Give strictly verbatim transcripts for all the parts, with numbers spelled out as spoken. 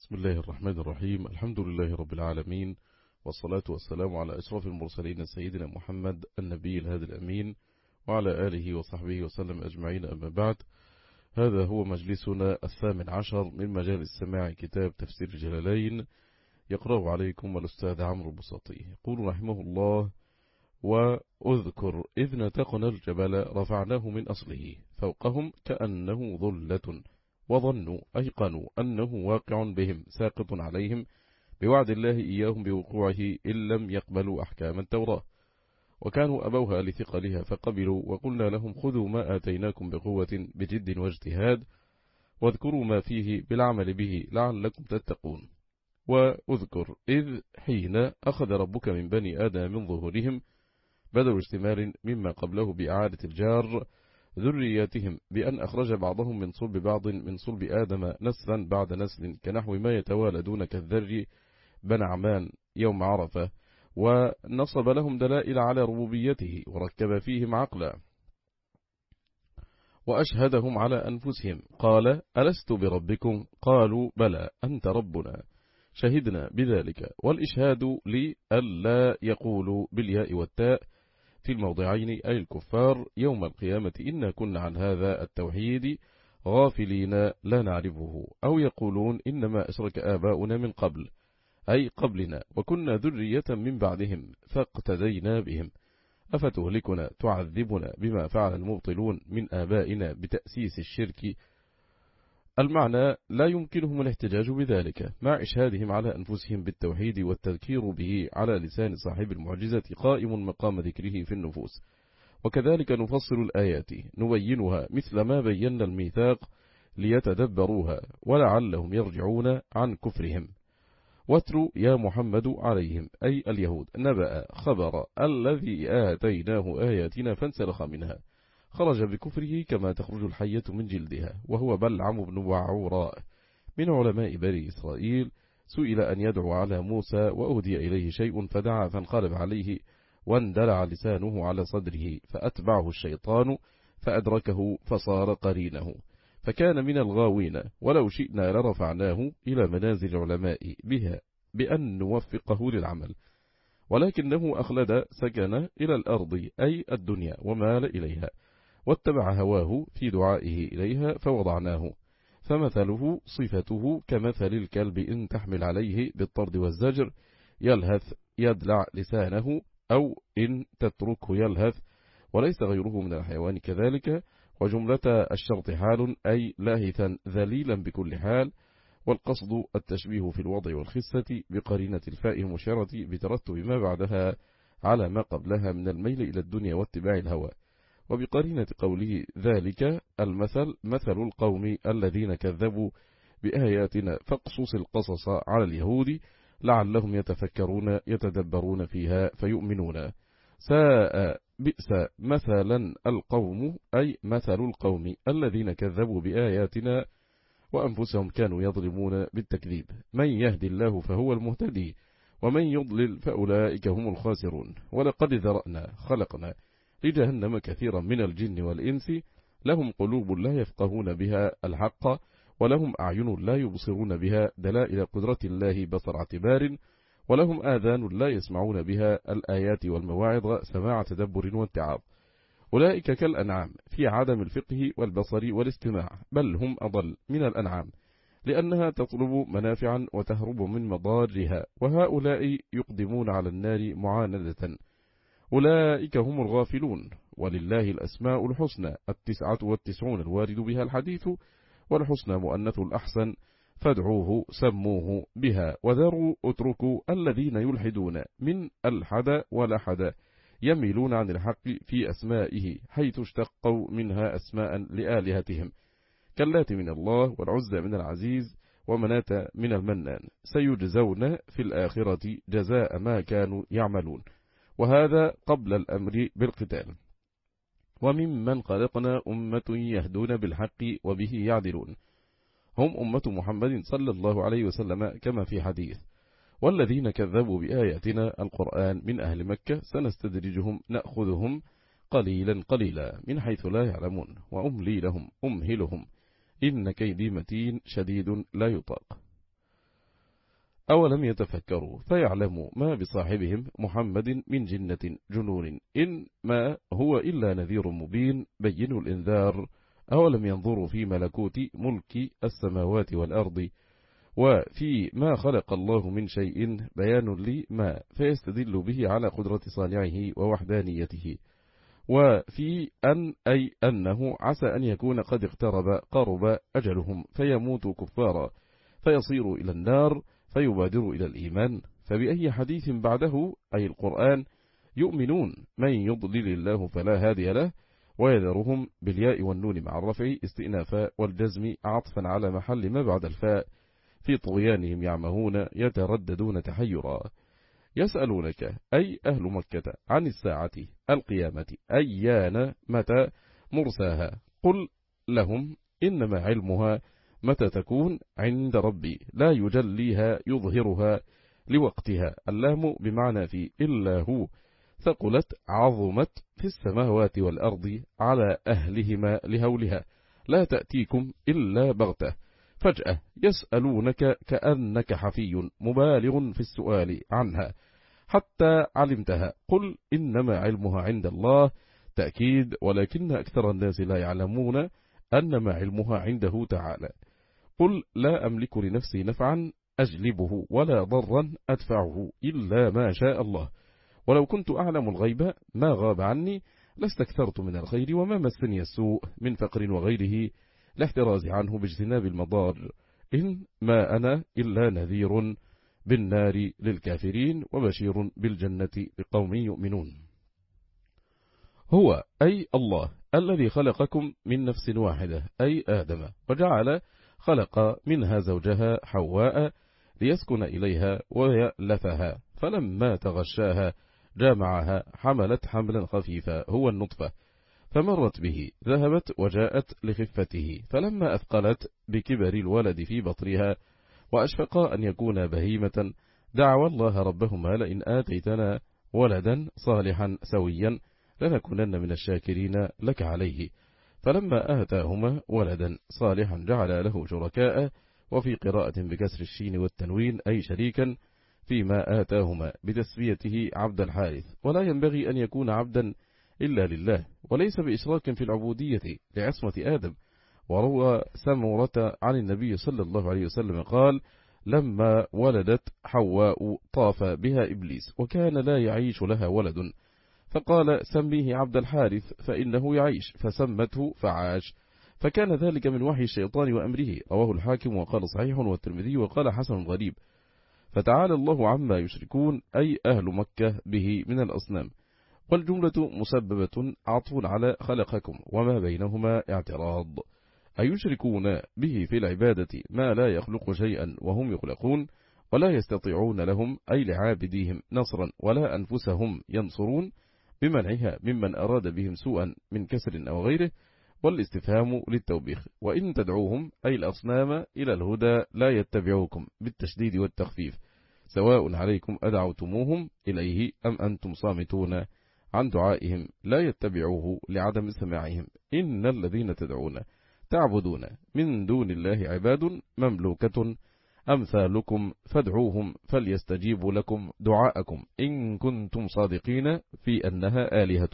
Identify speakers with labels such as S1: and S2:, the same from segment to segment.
S1: بسم الله الرحمن الرحيم. الحمد لله رب العالمين، والصلاة والسلام على أشرف المرسلين سيدنا محمد النبي الهادي الأمين وعلى آله وصحبه وسلم أجمعين، أما بعد. هذا هو مجلسنا الثامن عشر من مجالس سماع كتاب تفسير الجلالين، يقرأ عليكم الأستاذ عمرو البساطي. يقول رحمه الله: وأذكر إذ نتقنا الجبل رفعناه من أصله فوقهم كأنه ظلة وظنوا أيقنوا أنه واقع بهم ساقط عليهم بوعد الله إياهم بوقوعه إن لم يقبلوا أحكام التوراة، وكانوا أبوها لثقلها فقبلوا، وقلنا لهم خذوا ما آتيناكم بقوة بجد واجتهاد واذكروا ما فيه بالعمل به لعلكم تتقون. وأذكر إذ حين أخذ ربك من بني آدم من ظهورهم بدل اشتمال مما قبله بإعادة الجار ذرياتهم بأن أخرج بعضهم من صلب بعض من صلب آدم نسلا بعد نسل كنحو ما يتوالدون كالذر بن عمان يوم عرفة، ونصب لهم دلائل على ربوبيته وركب فيهم عقلا وأشهدهم على أنفسهم قال ألست بربكم؟ قالوا بلى أنت ربنا شهدنا بذلك. والإشهاد لألا يقولوا بالياء والتاء في الموضعين أي الكفار يوم القيامة إنا كنا عن هذا التوحيد غافلين لا نعرفه، أو يقولون إنما أشرك آباؤنا من قبل أي قبلنا وكنا ذرية من بعدهم فاقتدينا بهم أفتهلكنا تعذبنا بما فعل المبطلون من آبائنا بتأسيس الشرك. المعنى لا يمكنهم الاحتجاج بذلك مع إشهادهم على أنفسهم بالتوحيد والتذكير به على لسان صاحب المعجزة قائم مقام ذكره في النفوس. وكذلك نفصل الآيات نبينها مثل ما بينا الميثاق ليتدبروها ولعلهم يرجعون عن كفرهم. واتروا يا محمد عليهم أي اليهود نبأ خبر الذي آتيناه آياتنا فانسلخ منها خرج بكفره كما تخرج الحية من جلدها، وهو بلعم بن وعوراء من علماء بني إسرائيل، سئل أن يدعو على موسى وأهدي إليه شيء فدعا فانقلب عليه واندلع لسانه على صدره فأتبعه الشيطان فأدركه فصار قرينه فكان من الغاوين، ولو شئنا لرفعناه إلى منازل العلماء بها بأن نوفقه للعمل، ولكنه أخلد سكن إلى الأرض أي الدنيا ومال إليها واتبع هواه في دعائه إليها فوضعناه، فمثله صفته كمثل الكلب إن تحمل عليه بالطرد والزجر يلهث يدلع لسانه أو إن تتركه يلهث، وليس غيره من الحيوان كذلك. وجملة الشرط حال أي لاهثا ذليلا بكل حال، والقصد التشبيه في الوضع والخسة بقرينة الفاء المشيرة بترتب ما بعدها على ما قبلها من الميل إلى الدنيا واتباع الهوى، وبقرينة قوله ذلك المثل مثل القوم الذين كذبوا بآياتنا فاقصص القصص على اليهود لعلهم يتفكرون يتدبرون فيها فيؤمنون. ساء بئس مثلا القوم أي مثل القوم الذين كذبوا بآياتنا وأنفسهم كانوا يظلمون بالتكذيب. من يهدي الله فهو المهتدي ومن يضلل فأولئك هم الخاسرون. ولقد ذرأنا خلقنا لجهنم كثيرا من الجن والإنس لهم قلوب لا يفقهون بها الحق ولهم أعين لا يبصرون بها دلائل قدرة الله بصر اعتبار ولهم آذان لا يسمعون بها الآيات والمواعظ سماع تدبر واتعاظ. أولئك كالأنعام في عدم الفقه والبصر والاستماع، بل هم أضل من الأنعام لأنها تطلب منافعا وتهرب من مضارها، وهؤلاء يقدمون على النار معاندة. أولئك هم الغافلون. ولله الأسماء الحسنى التسعة والتسعون الوارد بها الحديث، والحسنى مؤنث الأحسن فادعوه سموه بها وذروا اتركوا الذين يلحدون من الحد ولحد يميلون عن الحق في أسمائه حيث اشتقوا منها أسماء لآلهتهم كاللات من الله والعزى من العزيز ومناة من المنان، سيجزون في الآخرة جزاء ما كانوا يعملون، وهذا قبل الأمر بالقتال. وممن خلقنا أمة يهدون بالحق وبه يعدلون، هم أمة محمد صلى الله عليه وسلم كما في حديث: والذين كذبوا بآياتنا القرآن من أهل مكة سنستدرجهم نأخذهم قليلا قليلا من حيث لا يعلمون وأملي لهم أمهلهم إن كيدي متين شديد لا يطاق. أولم يتفكروا فيعلموا ما بصاحبهم محمد من جنة جنون إن ما هو إلا نذير مبين بين الإنذار. أولم ينظروا في ملكوت ملك السماوات والأرض وفي ما خلق الله من شيء بيان لما فيستدل به على قدرة صانعه ووحدانيته، وفي أن أي أنه عسى أن يكون قد اقترب قرب أجلهم فيموتوا كفارا فيصيروا إلى النار فيبادروا إلى الإيمان. فبأي حديث بعده أي القرآن يؤمنون؟ من يضلل الله فلا هادي له. ويذرهم بالياء والنون مع الرفع استئنافا والجزم عطفا على محل ما بعد الفاء في طغيانهم يعمهون يترددون تحيرا. يسألونك أي أهل مكة عن الساعة القيامة أيان متى مرساها قل لهم إنما علمها متى تكون عند ربي لا يجليها يظهرها لوقتها. اللام بمعنى في إلا هو ثقلت عظمت في السماوات والأرض على أهلهما لهولها لا تأتيكم إلا بغتة فجأة يسألونك كأنك حفي مبالغ في السؤال عنها حتى علمتها قل إنما علمها عند الله تأكيد ولكن أكثر الناس لا يعلمون أنما علمها عنده تعالى. قل لا أملك لنفسي نفعا أجلبه ولا ضرا أدفعه إلا ما شاء الله ولو كنت أعلم الغيب ما غاب عني لاستكثرت من الخير وما مسني السوء من فقر وغيره لاحتراز عنه باجتناب المضار إن ما أنا إلا نذير بالنار للكافرين وبشير بالجنة لقوم يؤمنون. هو أي الله الذي خلقكم من نفس واحدة أي آدم وجعل خلق منها زوجها حواء ليسكن إليها ويألفها فلما تغشاها جامعها حملت حملا خفيفا هو النطفة فمرت به ذهبت وجاءت لخفته فلما أثقلت بكبر الولد في بطرها وأشفقا أن يكون بهيمة دعوا الله ربهما لئن آتيتنا ولدا صالحا سويا لنكونن من الشاكرين لك عليه فلما آتاهما ولدا صالحا جعل له شركاء وفي قراءة بكسر الشين والتنوين أي شريكا فيما آتاهما بتسميته عبد الحارث ولا ينبغي أن يكون عبدا إلا لله وليس بإشراك في العبودية لعصمة آدم. وروى سمورة عن النبي صلى الله عليه وسلم قال لما ولدت حواء طاف بها إبليس وكان لا يعيش لها ولد فقال سميه عبد الحارث فإنه يعيش فسمته فعاش فكان ذلك من وحي الشيطان وأمره. رواه الحاكم وقال صحيح والترمذي وقال حسن غريب. فتعالى الله عما يشركون أي أهل مكة به من الأصنام والجملة مسببة عطف على خلقكم وما بينهما اعتراض أيشركون به في العبادة ما لا يخلق شيئا وهم يخلقون ولا يستطيعون لهم أي لعابديهم نصرا ولا أنفسهم ينصرون بمنعها ممن أراد بهم سوءا من كسر أو غيره. والاستفهام للتوبيخ وإن تدعوهم أي الأصنام إلى الهدى لا يتبعوكم بالتشديد والتخفيف سواء عليكم أدعوتموهم إليه أم أنتم صامتون عن دعائهم لا يتبعوه لعدم سماعهم. إن الذين تدعون تعبدون من دون الله عباد مملوكة أمثالكم فادعوهم فليستجيبوا لكم دعاءكم إن كنتم صادقين في أنها آلهة.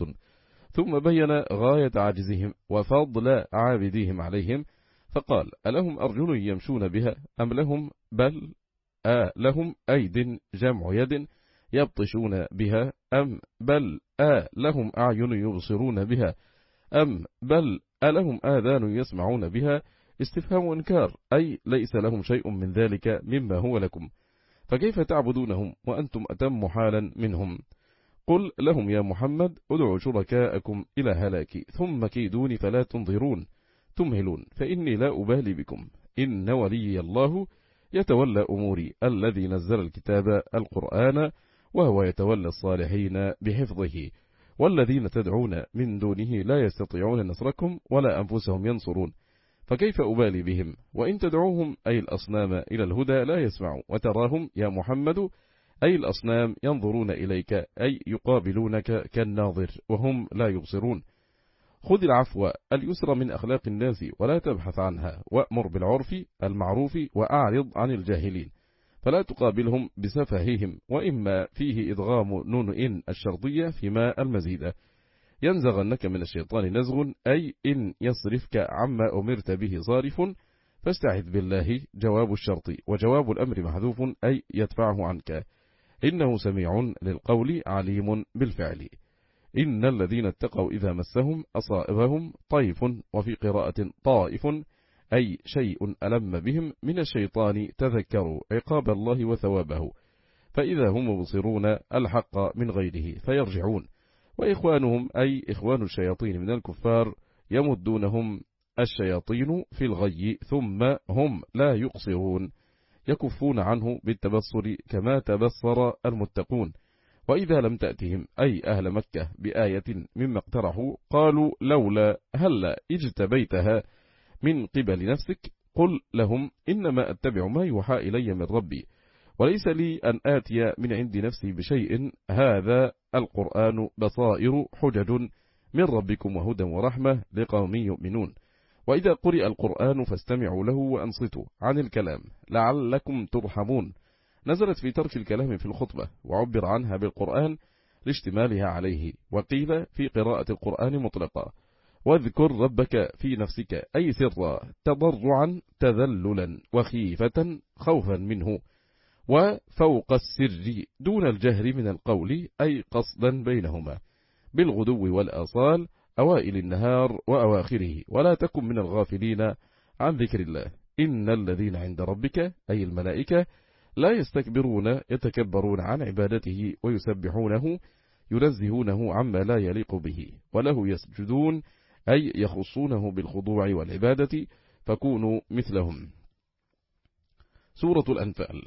S1: ثم بين غاية عجزهم وفضل عابديهم عليهم فقال ألهم أرجل يمشون بها أم لهم بل آ لهم أيد جمع يد يبطشون بها أم بل آ لهم أعين يبصرون بها أم بل ألهم آذان يسمعون بها. استفهام إنكار أي ليس لهم شيء من ذلك مما هو لكم فكيف تعبدونهم وأنتم أتم حالا منهم. قل لهم يا محمد ادعوا شركاءكم إلى هلاكي ثم كيدوني فلا تنظرون تمهلون فإني لا أبالي بكم إن ولي الله يتولى أموري الذي نزل الكتاب القرآن وهو يتولى الصالحين بحفظه والذين تدعون من دونه لا يستطيعون نصركم ولا أنفسهم ينصرون فكيف أبالي بهم وإن تدعوهم أي الأصنام إلى الهدى لا يسمعوا وتراهم يا محمد أي الأصنام ينظرون إليك أي يقابلونك كالناظر وهم لا يبصرون. خذ العفو اليسر من أخلاق الناس ولا تبحث عنها وأمر بالعرف المعروف وأعرض عن الجاهلين فلا تقابلهم بسفههم، وإما فيه إدغام نون إن الشرطية في ماء المزيدة. ينزغنك من الشيطان نزغ، أي إن يصرفك عما أمرت به صارف، فاستعذ بالله جواب الشرط، وجواب الأمر محذوف أي يدفعه عنك. إنه سميع للقول عليم بالفعل. إن الذين اتقوا إذا مسهم أصابهم طيف، وفي قراءة طائف أي شيء ألم بهم من الشيطان تذكروا عقاب الله وثوابه، فإذا هم مبصرون الحق من غيره فيرجعون. وإخوانهم أي إخوان الشياطين من الكفار يمدونهم الشياطين في الغي ثم هم لا يقصرون، يكفون عنه بالتبصر كما تبصر المتقون. وإذا لم تأتهم أي أهل مكة بآية مما اقترحوا قالوا لولا هل اجتبيتها من قبل نفسك، قل لهم إنما أتبع ما يوحى إلي من ربي، وليس لي أن آتي من عند نفسي بشيء، هذا القرآن بصائر حجج من ربكم وهدى ورحمة لقوم يؤمنون. وإذا قرئ القرآن فاستمعوا له وأنصتوا عن الكلام لعلكم ترحمون، نزلت في ترك الكلام في الخطبة، وعبر عنها بالقرآن لاشتمالها عليه، وقيل في قراءة القرآن مطلقا. واذكر ربك في نفسك أي سرا تضرعا تذللا وخيفة خوفا منه، وفوق السر دون الجهر من القول أي قصدا بينهما، بالغدو والآصال أوائل النهار وأواخره، ولا تكن من الغافلين عن ذكر الله. إن الذين عند ربك أي الملائكة لا يستكبرون يتكبرون عن عبادته ويسبحونه ينزهونه عما لا يليق به، وله يسجدون أي يخصونه بالخضوع والعبادة، فكونوا مثلهم. سورة الأنفال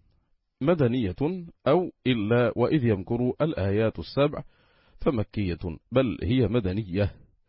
S1: مدنية أو إلا وإذ يمكر الآيات السبع، فمكية بل هي مدنية،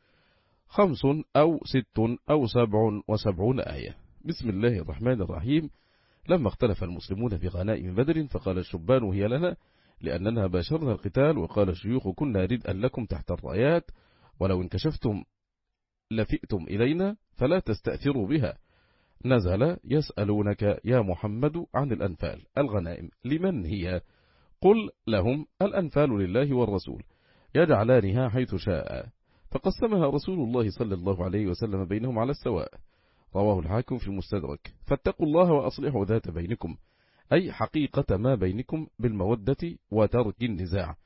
S1: خمس أو ست أو سبع وسبعون آية. بسم الله الرحمن الرحيم. لما اختلف المسلمون في غنائم بدر فقال الشبان هي لنا لأننا باشرنا القتال، وقال الشيوخ كنا ردءا لكم تحت الرايات، ولو انكشفتم لفئتم إلينا فلا تستأثروا بها. نزل يسألونك يا محمد عن الأنفال الغنائم لمن هي؟ قل لهم الأنفال لله والرسول يجعلانها حيث شاء، فقسمها رسول الله صلى الله عليه وسلم بينهم على السواء. رواه الحاكم في المستدرك. فاتقوا الله وأصلحوا ذات بينكم، أي حقيقة ما بينكم بالمودة وترك النزاع،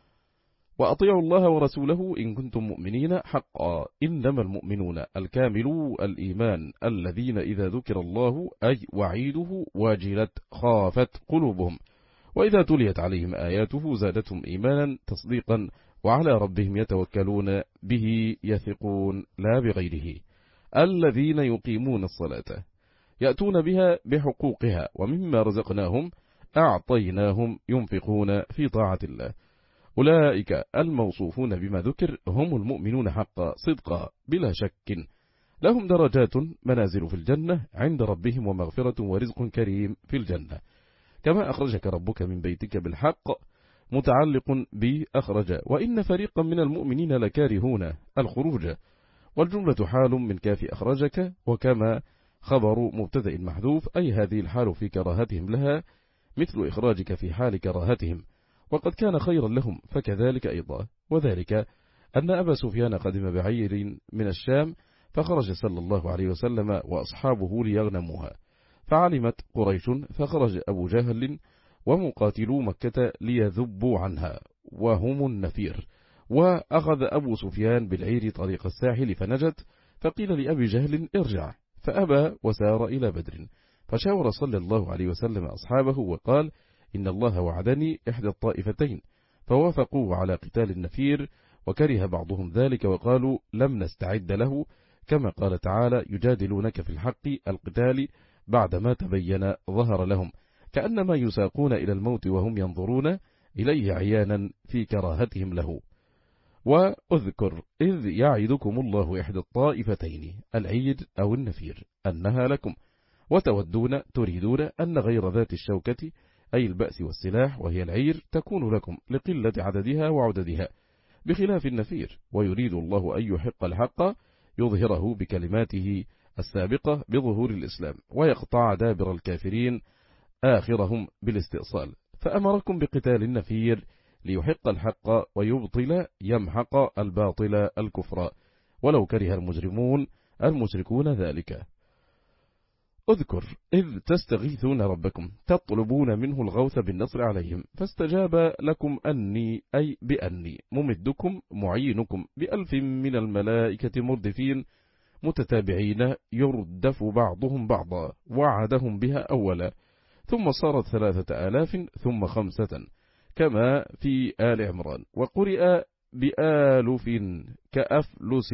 S1: وأطيعوا الله ورسوله إن كنتم مؤمنين حقا. إنما المؤمنون الكاملو الإيمان الذين إذا ذكر الله أي وعيده واجلت خافت قلوبهم، وإذا تليت عليهم آياته زادتهم إيمانا تصديقا، وعلى ربهم يتوكلون به يثقون لا بغيره. الذين يقيمون الصلاة يأتون بها بحقوقها، ومما رزقناهم أعطيناهم ينفقون في طاعة الله. أولئك الموصوفون بما ذكر هم المؤمنون حقا صدقا بلا شك، لهم درجات منازل في الجنة عند ربهم ومغفرة ورزق كريم في الجنة. كما أخرجك ربك من بيتك بالحق متعلق بأخرج، وإن فريقا من المؤمنين لكارهون الخروج، والجملة حال من كاف أخرجك، وكما خبر مبتدأ محذوف أي هذه الحال في كراهتهم لها مثل إخراجك في حال كراهتهم، وقد كان خيرا لهم فكذلك أيضا. وذلك أن أبا سفيان قدم بعير من الشام، فخرج صلى الله عليه وسلم وأصحابه ليغنموها، فعلمت قريش فخرج أبو جهل ومقاتلو مكة ليذبوا عنها وهم النفير، وأخذ أبو سفيان بالعير طريق الساحل فنجت، فقيل لأبي جهل ارجع، فأبى وسار إلى بدر، فشاور صلى الله عليه وسلم أصحابه وقال إن الله وعدني إحدى الطائفتين، فوافقوا على قتال النفير، وكره بعضهم ذلك وقالوا لم نستعد له، كما قال تعالى يجادلونك في الحق القتال بعدما تبين ظهر لهم، كأنما يساقون إلى الموت وهم ينظرون إليه عيانا في كراهتهم له. وأذكر إذ يعدكم الله إحدى الطائفتين العيد أو النفير أنها لكم، وتودون تريدون أن غير ذات الشوكة أي البأس والسلاح وهي العير تكون لكم لقلة عددها وعددها بخلاف النفير، ويريد الله أن يحق الحق يظهره بكلماته السابقة بظهور الإسلام، ويقطع دابر الكافرين آخرهم بالاستئصال، فأمركم بقتال النفير ليحق الحق ويبطل يمحق الباطل الكفر، ولو كره المجرمون المشركون ذلك. اذكر إذ تستغيثون ربكم تطلبون منه الغوث بالنصر عليهم، فاستجاب لكم أني أي بأني ممدكم معينكم بألف من الملائكة مردفين متتابعين يردف بعضهم بعضا، وعدهم بها أولا، ثم صارت ثلاثة آلاف ثم خمسة كما في آل عمران، وقرئ بآلف كأفلس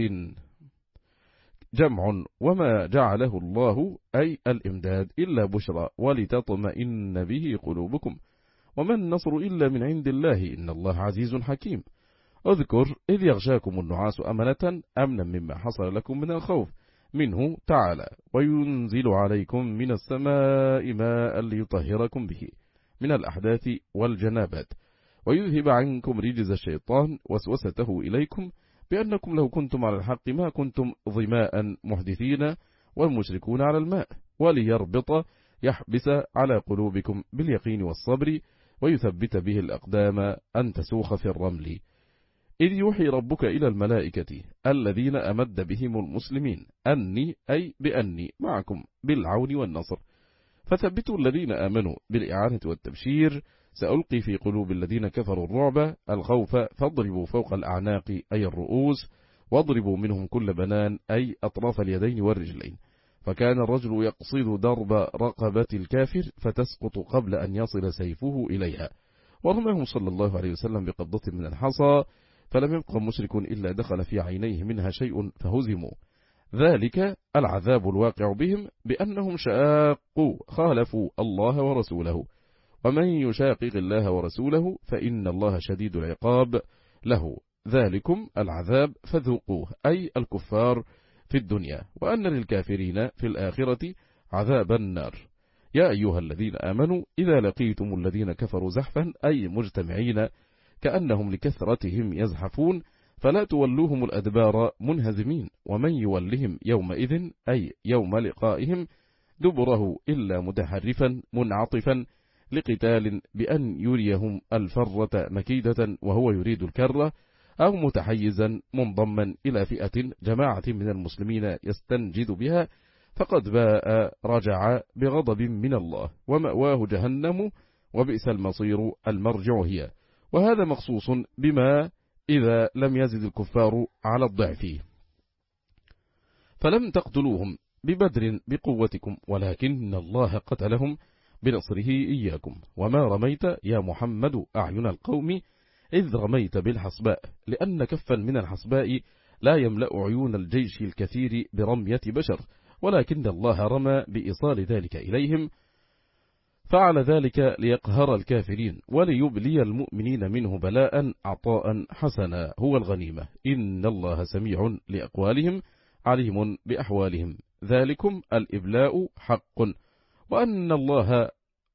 S1: جمع، وما جعله الله أي الإمداد إلا بشرى ولتطمئن به قلوبكم، وما النصر إلا من عند الله إن الله عزيز حكيم. اذكر إذ يغشاكم النعاس أمنة أمنا مما حصل لكم من الخوف منه تعالى، وينزل عليكم من السماء ماء ليطهركم به من الأحداث والجنابات، ويذهب عنكم رجز الشيطان وسوسته إليكم بأنكم لو كنتم على الحق ما كنتم ظماء محدثين والمشركون على الماء، وليربط يحبس على قلوبكم باليقين والصبر، ويثبت به الأقدام أن تسوخ في الرمل. إذ يوحي ربك إلى الملائكة الذين أمد بهم المسلمين أني أي بأني معكم بالعون والنصر، فثبتوا الذين آمنوا بالإعانة والتبشير، سألقي في قلوب الذين كفروا الرعب الخوف، فاضربوا فوق الأعناق أي الرؤوس، واضربوا منهم كل بنان أي أطراف اليدين والرجلين، فكان الرجل يقصد ضرب رقبة الكافر فتسقط قبل أن يصل سيفه إليها، ورماهم صلى الله عليه وسلم بقبضة من الحصى، فلم يبق مشرك إلا دخل في عينيه منها شيء فهزموا، ذلك العذاب الواقع بهم بأنهم شاقوا خالفوا الله ورسوله، ومن يشاقق الله ورسوله فإن الله شديد العقاب له، ذلكم العذاب فذوقوه أي الكفار في الدنيا، وأن للكافرين في الآخرة عذاب النار. يا أيها الذين آمنوا إذا لقيتم الذين كفروا زحفا أي مجتمعين كأنهم لكثرتهم يزحفون فلا تولوهم الأدبار منهزمين، ومن يولهم يومئذ أي يوم لقائهم دبره إلا متحرفا منعطفا لقتال بأن يريهم الفرة مكيدة وهو يريد الكرة، أو متحيزا منضما إلى فئة جماعة من المسلمين يستنجد بها، فقد باء رجع بغضب من الله ومأواه جهنم وبئس المصير المرجع هي. وهذا مخصوص بما إذا لم يزد الكفار على الضعف، فلم تقتلوهم ببدر بقوتكم ولكن الله قتلهم بنصره إياكم، وما رميت يا محمد أعين القوم إذ رميت بالحصباء، لأن كفا من الحصباء لا يملأ عيون الجيش الكثير برمية بشر، ولكن الله رمى بإيصال ذلك إليهم، فعل ذلك ليقهر الكافرين وليبلي المؤمنين منه بلاء عطاء حسنا هو الغنيمة، إن الله سميع لأقوالهم عليم بأحوالهم، ذلكم الإبلاء حق، وأن الله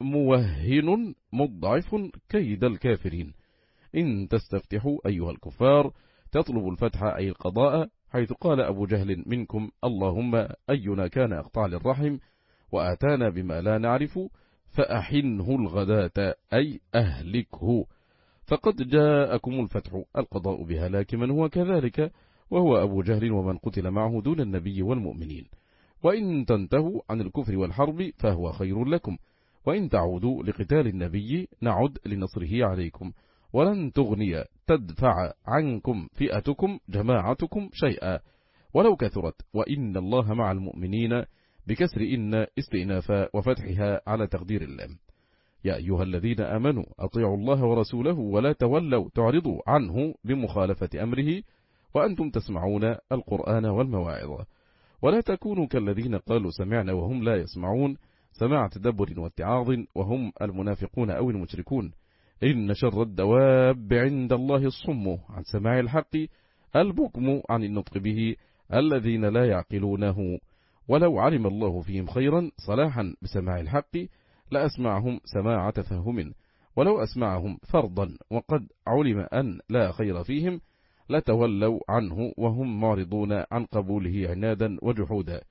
S1: موهن مضعف كيد الكافرين. إن تستفتحوا أيها الكفار تطلبوا الفتح أي القضاء، حيث قال أبو جهل منكم اللهم أينا كان أقطع للرحم وآتانا بما لا نعرف فأحنه الغداة أي أهلكه، فقد جاءكم الفتح القضاء بهلاك من هو كذلك وهو أبو جهل ومن قتل معه دون النبي والمؤمنين، وإن تنتهوا عن الكفر والحرب فهو خير لكم، وإن تعودوا لقتال النبي نعد لنصره عليكم، ولن تغني تدفع عنكم فئتكم جماعتكم شيئا ولو كثرت، وإن الله مع المؤمنين بكسر إن استئنافا وفتحها على تقدير اللام. يا أيها الذين آمنوا أطيعوا الله ورسوله ولا تولوا تعرضوا عنه بمخالفة أمره وأنتم تسمعون القرآن والمواعظ، ولا تكونوا كالذين قالوا سمعنا وهم لا يسمعون سماع تدبر واتعاظ وهم المنافقون أو المشركون، إن شر الدواب عند الله الصم عن سماع الحق البكم عن النطق به الذين لا يعقلونه، ولو علم الله فيهم خيرا صلاحا بسماع الحق لأسمعهم سماع تفهم، ولو أسمعهم فرضا وقد علم أن لا خير فيهم لتولوا عنه وهم معرضون عن قبوله عنادا وجحودا.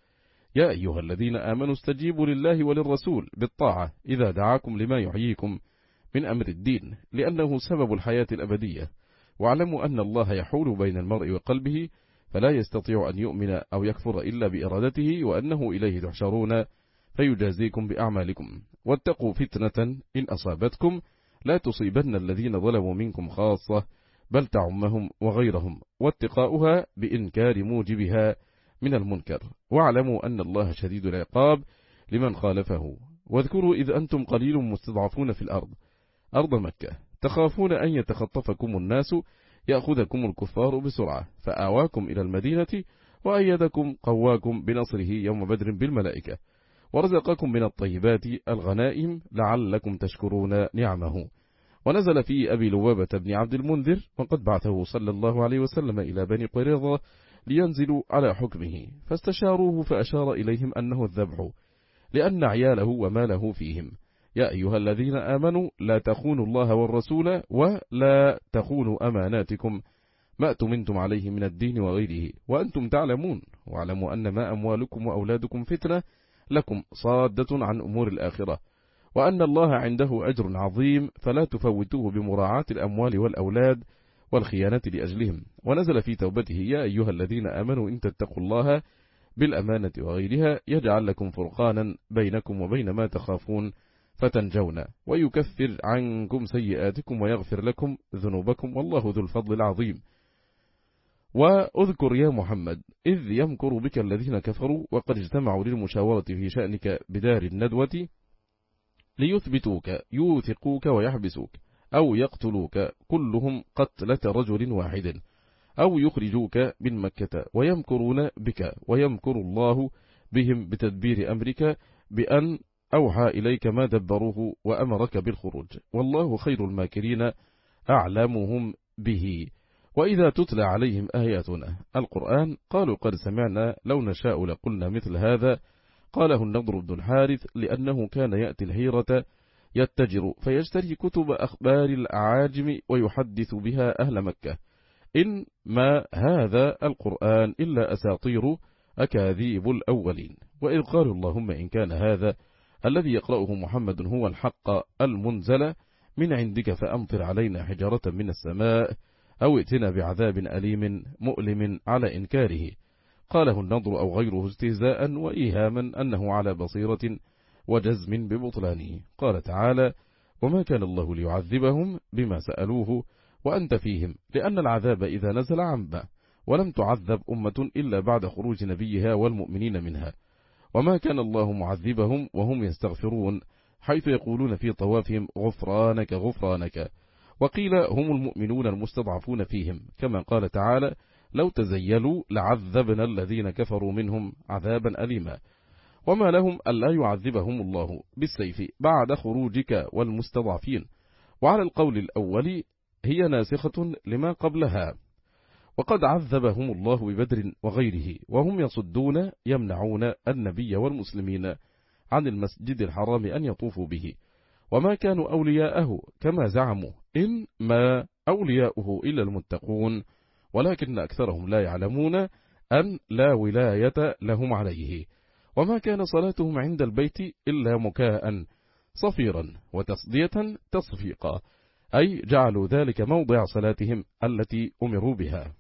S1: يا أيها الذين آمنوا استجيبوا لله وللرسول بالطاعة إذا دعاكم لما يحييكم من أمر الدين، لأنه سبب الحياة الأبدية. واعلموا أن الله يحول بين المرء وقلبه، فلا يستطيع أن يؤمن أو يكفر إلا بإرادته، وأنه إليه تحشرون فيجازيكم بأعمالكم. واتقوا فتنة إن أصابتكم لا تصيبن الذين ظلموا منكم خاصة، بل تعمهم وغيرهم، واتقاؤها بإنكار موجبها من المنكر. واعلموا أن الله شديد العقاب لمن خالفه. واذكروا إذ أنتم قليل مستضعفون في الأرض أرض مكة تخافون أن يتخطفكم الناس يأخذكم الكفار بسرعة، فآواكم إلى المدينة وأيدكم قواكم بنصره يوم بدر بالملائكة، ورزقكم من الطيبات الغنائم لعلكم تشكرون نعمه. ونزل في أبي لبابة بن عبد المنذر، وقد بعثه صلى الله عليه وسلم إلى بني قريظة لينزلوا على حكمه، فاستشاروه فأشار إليهم أنه الذبح، لأن عياله وماله فيهم. يا أيها الذين آمنوا لا تخونوا الله والرسول ولا تخونوا أماناتكم ما أتمنتم عليه من الدين وغيره وأنتم تعلمون. واعلموا أن ما أموالكم وأولادكم فتنة لكم صادة عن أمور الآخرة، وأن الله عنده أجر عظيم، فلا تفوتوه بمراعاة الأموال والأولاد والخيانة لأجلهم. ونزل في توبته يا أيها الذين آمنوا إن تتقوا الله بالأمانة وغيرها يجعل لكم فرقانا بينكم وبين ما تخافون فتنجون، ويكفر عنكم سيئاتكم ويغفر لكم ذنوبكم، والله ذو الفضل العظيم. وأذكر يا محمد إذ يمكر بك الذين كفروا وقد اجتمعوا للمشاورة في شأنك بدار الندوة ليثبتوك يوثقوك ويحبسوك أو يقتلوك، كلهم قتلة رجل واحد، أو يخرجوك من مكة، ويمكرون بك ويمكر الله بهم بتدبير أمرك بأن أوحى إليك ما دبروه وأمرك بالخروج، والله خير الماكرين أعلمهم به. وإذا تتلى عليهم آياتنا القرآن قالوا قد سمعنا لو نشاء لقلنا مثل هذا، قاله النضر بن الحارث لأنه كان يأتي الهيرة يتجر فيشتري كتب أخبار الأعاجم ويحدث بها أهل مكة، إن ما هذا القرآن إلا أساطير أكاذيب الأولين. وإذ قالوا اللهم إن كان هذا الذي يقرأه محمد هو الحق المنزل من عندك فأمطر علينا حجارة من السماء أو ائتنا بعذاب أليم مؤلم على إنكاره، قاله النضر أو غيره استهزاء وإيهاما أنه على بصيرة وجزم ببطلانه. قال تعالى وما كان الله ليعذبهم بما سألوه وأنت فيهم، لأن العذاب إذا نزل عما، ولم تعذب أمة إلا بعد خروج نبيها والمؤمنين منها، وما كان الله معذبهم وهم يستغفرون، حيث يقولون في طوافهم غفرانك غفرانك. وقيل هم المؤمنون المستضعفون فيهم، كما قال تعالى لو تزيلوا لعذبنا الذين كفروا منهم عذابا أليما. وما لهم ألا يعذبهم الله بالسيف بعد خروجك والمستضعفين. وعلى القول الأول هي ناسخة لما قبلها، وقد عذبهم الله ببدر وغيره وهم يصدون يمنعون النبي والمسلمين عن المسجد الحرام أن يطوفوا به، وما كانوا أولياءه كما زعموا، إن ما أولياؤه إلا المتقون، ولكن أكثرهم لا يعلمون أن لا ولاية لهم عليه. وما كان صلاتهم عند البيت إلا مكاء صفيرا وتصدية تصفيقا، أي جعلوا ذلك موضع صلاتهم التي أمروا بها.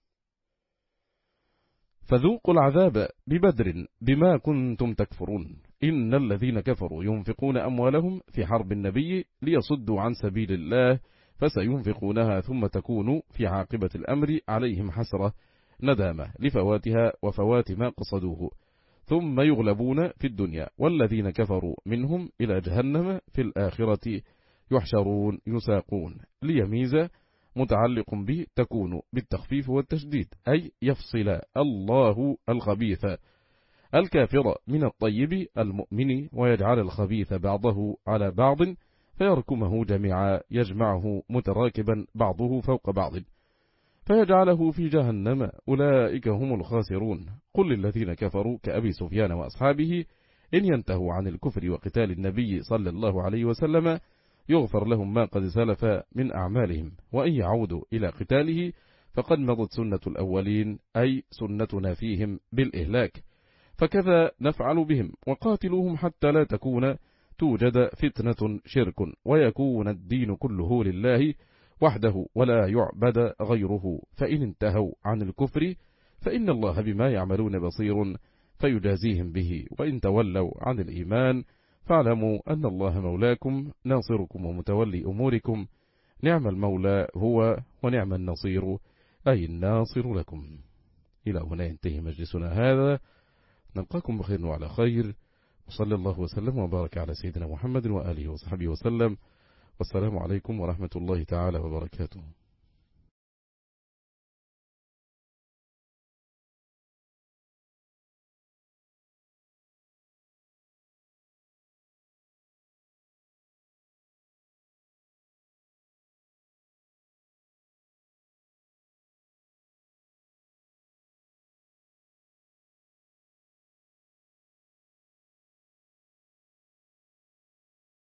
S1: فذوقوا العذاب ببدر بما كنتم تكفرون، إن الذين كفروا ينفقون أموالهم في حرب النبي ليصدوا عن سبيل الله فسينفقونها ثم تكون في عاقبة الأمر عليهم حسرة ندامة لفواتها وفوات ما قصدوه، ثم يغلبون في الدنيا، والذين كفروا منهم إلى جهنم في الآخرة يحشرون يساقون. ليميز متعلق به تكون بالتخفيف والتشديد، أي يفصل الله الخبيث الكافر من الطيب المؤمن، ويجعل الخبيث بعضه على بعض فيركمه جميعا، يجمعه متراكبا بعضه فوق بعض فيجعله في جهنم، أولئك هم الخاسرون. قل للذين كفروا كأبي سفيان وأصحابه إن ينتهوا عن الكفر وقتال النبي صلى الله عليه وسلم يغفر لهم ما قد سلف من أعمالهم، وإن يعودوا إلى قتاله فقد مضت سنة الأولين، أي سنتنا فيهم بالإهلاك، فكذا نفعل بهم، وقاتلوهم حتى لا تكون توجد فتنة شرك، ويكون الدين كله لله وحده ولا يعبد غيره، فإن انتهوا عن الكفر فإن الله بما يعملون بصير فيجازيهم به، وإن تولوا عن الإيمان فاعلموا أن الله مولاكم ناصركم ومتولي أموركم، نعم المولى هو ونعم النصير أي الناصر لكم. إلى هنا ينتهي مجلسنا هذا، نلقاكم بخير وعلى خير، وصلى الله وسلم وبارك على سيدنا محمد وآله وصحبه وسلم، والسلام عليكم ورحمة الله تعالى وبركاته.